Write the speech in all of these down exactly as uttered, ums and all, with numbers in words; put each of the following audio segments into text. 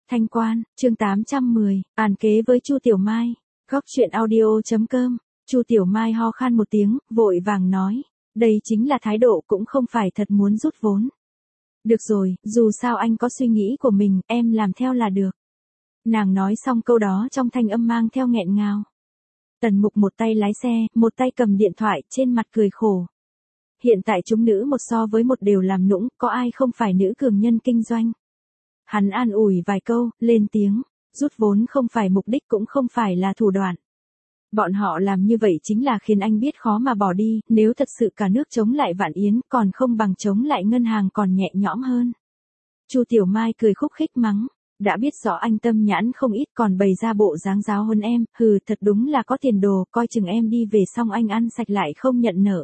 Thanh Quan, chương tám trăm mười, bàn kế với Chu Tiểu Mai. Góc truyện audio.com. Chu Tiểu Mai ho khan một tiếng, vội vàng nói, đây chính là thái độ cũng không phải thật muốn rút vốn. Được rồi, dù sao anh có suy nghĩ của mình, em làm theo là được. Nàng nói xong câu đó trong thanh âm mang theo nghẹn ngào. Tần Mục một tay lái xe, một tay cầm điện thoại, trên mặt cười khổ. Hiện tại chúng nữ một so với một đều làm nũng, có ai không phải nữ cường nhân kinh doanh. Hắn an ủi vài câu, lên tiếng, rút vốn không phải mục đích cũng không phải là thủ đoạn. Bọn họ làm như vậy chính là khiến anh biết khó mà bỏ đi, nếu thật sự cả nước chống lại Vạn Yến còn không bằng chống lại ngân hàng còn nhẹ nhõm hơn. Chu Tiểu Mai cười khúc khích mắng, đã biết rõ anh tâm nhãn không ít còn bày ra bộ dáng giáo hơn em, hừ thật đúng là có tiền đồ, coi chừng em đi về xong anh ăn sạch lại không nhận nợ.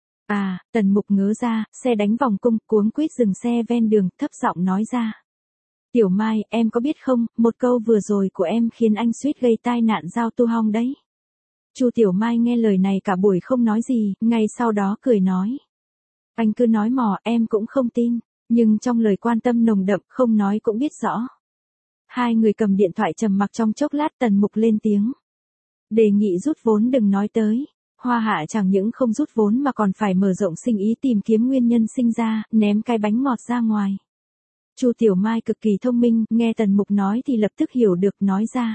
À, Tần Mục ngớ ra, xe đánh vòng cung, cuống quýt dừng xe ven đường, thấp giọng nói ra. Tiểu Mai, em có biết không, một câu vừa rồi của em khiến anh suýt gây tai nạn giao tu hong đấy. Chu Tiểu Mai nghe lời này cả buổi không nói gì, ngay sau đó cười nói. Anh cứ nói mò, em cũng không tin, nhưng trong lời quan tâm nồng đậm không nói cũng biết rõ. Hai người cầm điện thoại trầm mặc trong chốc lát. Tần Mục lên tiếng. Đề nghị rút vốn đừng nói tới. Hoa Hạ chẳng những không rút vốn mà còn phải mở rộng sinh ý tìm kiếm nguyên nhân sinh ra, ném cái bánh ngọt ra ngoài. Chu Tiểu Mai cực kỳ thông minh, nghe Tần Mục nói thì lập tức hiểu được, nói ra.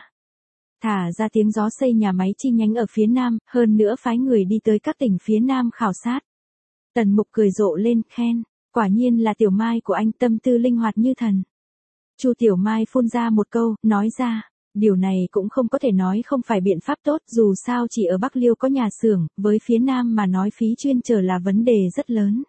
Thả ra tiếng gió xây nhà máy chi nhánh ở phía Nam, hơn nữa phái người đi tới các tỉnh phía Nam khảo sát. Tần Mục cười rộ lên, khen, quả nhiên là Tiểu Mai của anh tâm tư linh hoạt như thần. Chu Tiểu Mai phun ra một câu, nói ra, điều này cũng không có thể nói không phải biện pháp tốt, dù sao chỉ ở Bắc Liêu có nhà xưởng, với phía Nam mà nói phí chuyên trở là vấn đề rất lớn.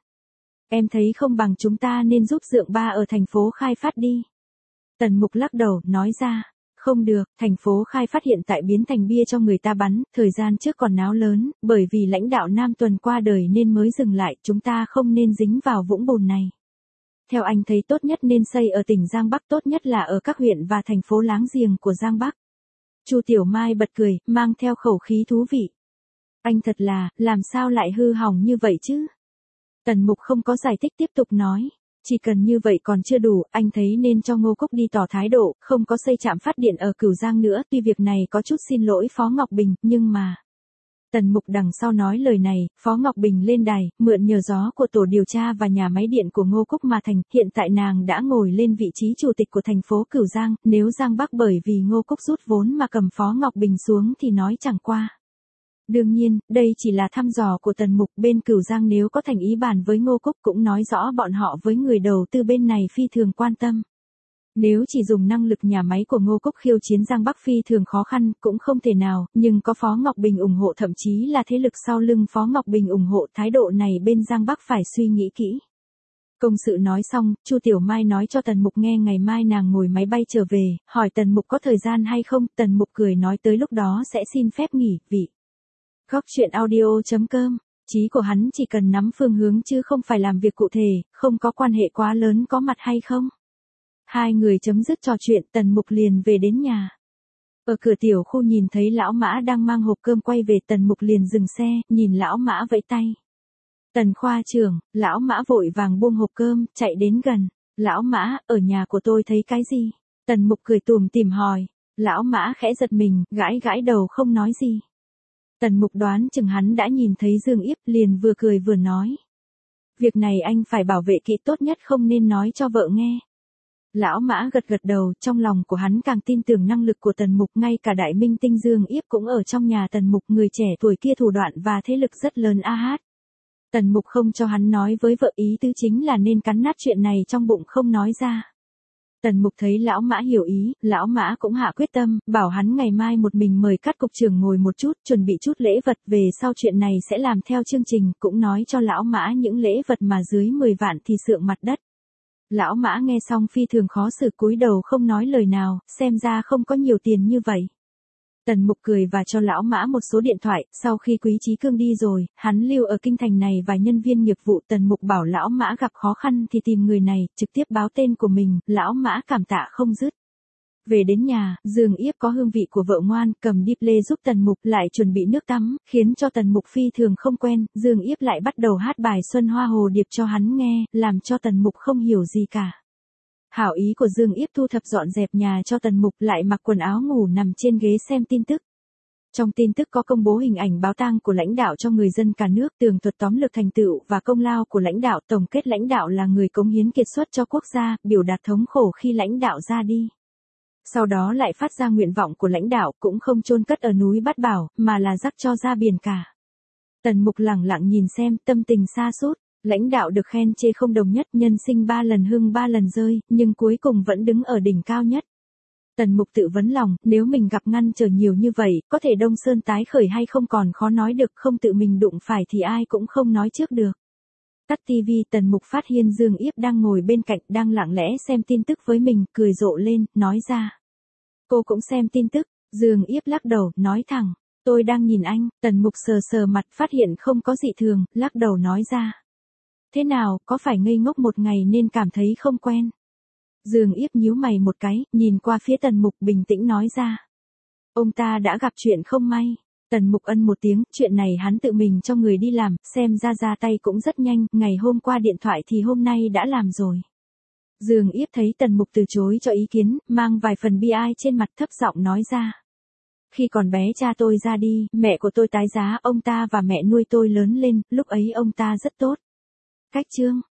Em thấy không bằng chúng ta nên giúp Dượng Ba ở thành phố khai phát đi. Tần Mục lắc đầu, nói ra, không được, thành phố khai phát hiện tại biến thành bia cho người ta bắn, thời gian trước còn náo lớn, bởi vì lãnh đạo Nam Tuần qua đời nên mới dừng lại, chúng ta không nên dính vào vũng bùn này. Theo anh thấy tốt nhất nên xây ở tỉnh Giang Bắc, tốt nhất là ở các huyện và thành phố láng giềng của Giang Bắc. Chu Tiểu Mai bật cười, mang theo khẩu khí thú vị. Anh thật là, làm sao lại hư hỏng như vậy chứ? Tần Mục không có giải thích, tiếp tục nói. Chỉ cần như vậy còn chưa đủ, anh thấy nên cho Ngô Cúc đi tỏ thái độ, không có xây trạm phát điện ở Cửu Giang nữa, tuy việc này có chút xin lỗi Phó Ngọc Bình, nhưng mà... Tần Mục đằng sau nói lời này, Phó Ngọc Bình lên đài, mượn nhờ gió của tổ điều tra và nhà máy điện của Ngô Cúc mà thành, hiện tại nàng đã ngồi lên vị trí chủ tịch của thành phố Cửu Giang, nếu Giang Bắc bởi vì Ngô Cúc rút vốn mà cầm Phó Ngọc Bình xuống thì nói chẳng qua. Đương nhiên, đây chỉ là thăm dò của Tần Mục, bên Cửu Giang nếu có thành ý bàn với Ngô Cúc cũng nói rõ bọn họ với người đầu tư bên này phi thường quan tâm. Nếu chỉ dùng năng lực nhà máy của Ngô Cúc khiêu chiến Giang Bắc phi thường khó khăn, cũng không thể nào, nhưng có Phó Ngọc Bình ủng hộ, thậm chí là thế lực sau lưng Phó Ngọc Bình ủng hộ, thái độ này bên Giang Bắc phải suy nghĩ kỹ. Công sự nói xong, Chu Tiểu Mai nói cho Tần Mục nghe ngày mai nàng ngồi máy bay trở về, hỏi Tần Mục có thời gian hay không, Tần Mục cười nói tới lúc đó sẽ xin phép nghỉ, vị. Góc truyện audio.com, chí của hắn chỉ cần nắm phương hướng chứ không phải làm việc cụ thể, không có quan hệ quá lớn có mặt hay không. Hai người chấm dứt trò chuyện, Tần Mục liền về đến nhà. Ở cửa tiểu khu nhìn thấy lão Mã đang mang hộp cơm quay về, Tần Mục liền dừng xe, nhìn lão Mã vẫy tay. Tần khoa trưởng, lão Mã vội vàng buông hộp cơm, chạy đến gần. Lão Mã, ở nhà của tôi thấy cái gì? Tần Mục cười tủm tỉm hỏi. Lão Mã khẽ giật mình, gãi gãi đầu không nói gì. Tần Mục đoán chừng hắn đã nhìn thấy Dương Yếp, liền vừa cười vừa nói. Việc này anh phải bảo vệ kỹ, tốt nhất không nên nói cho vợ nghe. Lão Mã gật gật đầu, trong lòng của hắn càng tin tưởng năng lực của Tần Mục, ngay cả đại minh tinh Dương Yếp cũng ở trong nhà Tần Mục, người trẻ tuổi kia thủ đoạn và thế lực rất lớn a hát. Tần Mục không cho hắn nói với vợ, ý tứ chính là nên cắn nát chuyện này trong bụng không nói ra. Tần Mục thấy lão Mã hiểu ý, lão Mã cũng hạ quyết tâm, bảo hắn ngày mai một mình mời Cát cục trưởng ngồi một chút, chuẩn bị chút lễ vật, về sau chuyện này sẽ làm theo chương trình, cũng nói cho lão Mã những lễ vật mà dưới mười vạn thì sượng mặt đất. Lão Mã nghe xong phi thường khó xử, cúi đầu không nói lời nào, xem ra không có nhiều tiền như vậy. Tần Mục cười và cho lão Mã một số điện thoại, sau khi Quý Chí Cương đi rồi, hắn lưu ở kinh thành này vài nhân viên nghiệp vụ, Tần Mục bảo lão Mã gặp khó khăn thì tìm người này, trực tiếp báo tên của mình, lão Mã cảm tạ không dứt. Về đến nhà, Dương Yếp có hương vị của vợ ngoan, cầm điệp lê giúp Tần Mục, lại chuẩn bị nước tắm, khiến cho Tần Mục phi thường không quen, Dương Yếp lại bắt đầu hát bài Xuân Hoa Hồ Điệp cho hắn nghe, làm cho Tần Mục không hiểu gì cả. Hảo ý của Dương Yếp thu thập dọn dẹp nhà cho Tần Mục, lại mặc quần áo ngủ nằm trên ghế xem tin tức. Trong tin tức có công bố hình ảnh báo tang của lãnh đạo cho người dân cả nước, tường thuật tóm lược thành tựu và công lao của lãnh đạo, tổng kết lãnh đạo là người cống hiến kiệt xuất cho quốc gia, biểu đạt thống khổ khi lãnh đạo ra đi. Sau đó lại phát ra nguyện vọng của lãnh đạo, cũng không chôn cất ở núi Bát Bảo, mà là rắc cho ra biển cả. Tần Mục lẳng lặng nhìn xem, tâm tình sa sút. Lãnh đạo được khen chê không đồng nhất, nhân sinh ba lần hưng ba lần rơi, nhưng cuối cùng vẫn đứng ở đỉnh cao nhất. Tần Mục tự vấn lòng, nếu mình gặp ngăn trở nhiều như vậy, có thể Đông Sơn tái khởi hay không còn khó nói được, không tự mình đụng phải thì ai cũng không nói trước được. Tắt tivi, Tần Mục phát hiện Dương Yếp đang ngồi bên cạnh, đang lặng lẽ xem tin tức với mình, cười rộ lên, nói ra. Cô cũng xem tin tức. Dương Yếp lắc đầu, nói thẳng, tôi đang nhìn anh. Tần Mục sờ sờ mặt, phát hiện không có dị thường, lắc đầu nói ra. Thế nào, có phải ngây ngốc một ngày nên cảm thấy không quen? Dương Yếp nhíu mày một cái, nhìn qua phía Tần Mục, bình tĩnh nói ra. Ông ta đã gặp chuyện không may. Tần Mục ân một tiếng, chuyện này hắn tự mình cho người đi làm, xem ra ra tay cũng rất nhanh, ngày hôm qua điện thoại thì hôm nay đã làm rồi. Dương Yếp thấy Tần Mục từ chối cho ý kiến, mang vài phần bi ai trên mặt, thấp giọng nói ra. Khi còn bé cha tôi ra đi, mẹ của tôi tái giá, ông ta và mẹ nuôi tôi lớn lên, lúc ấy ông ta rất tốt. Cách chương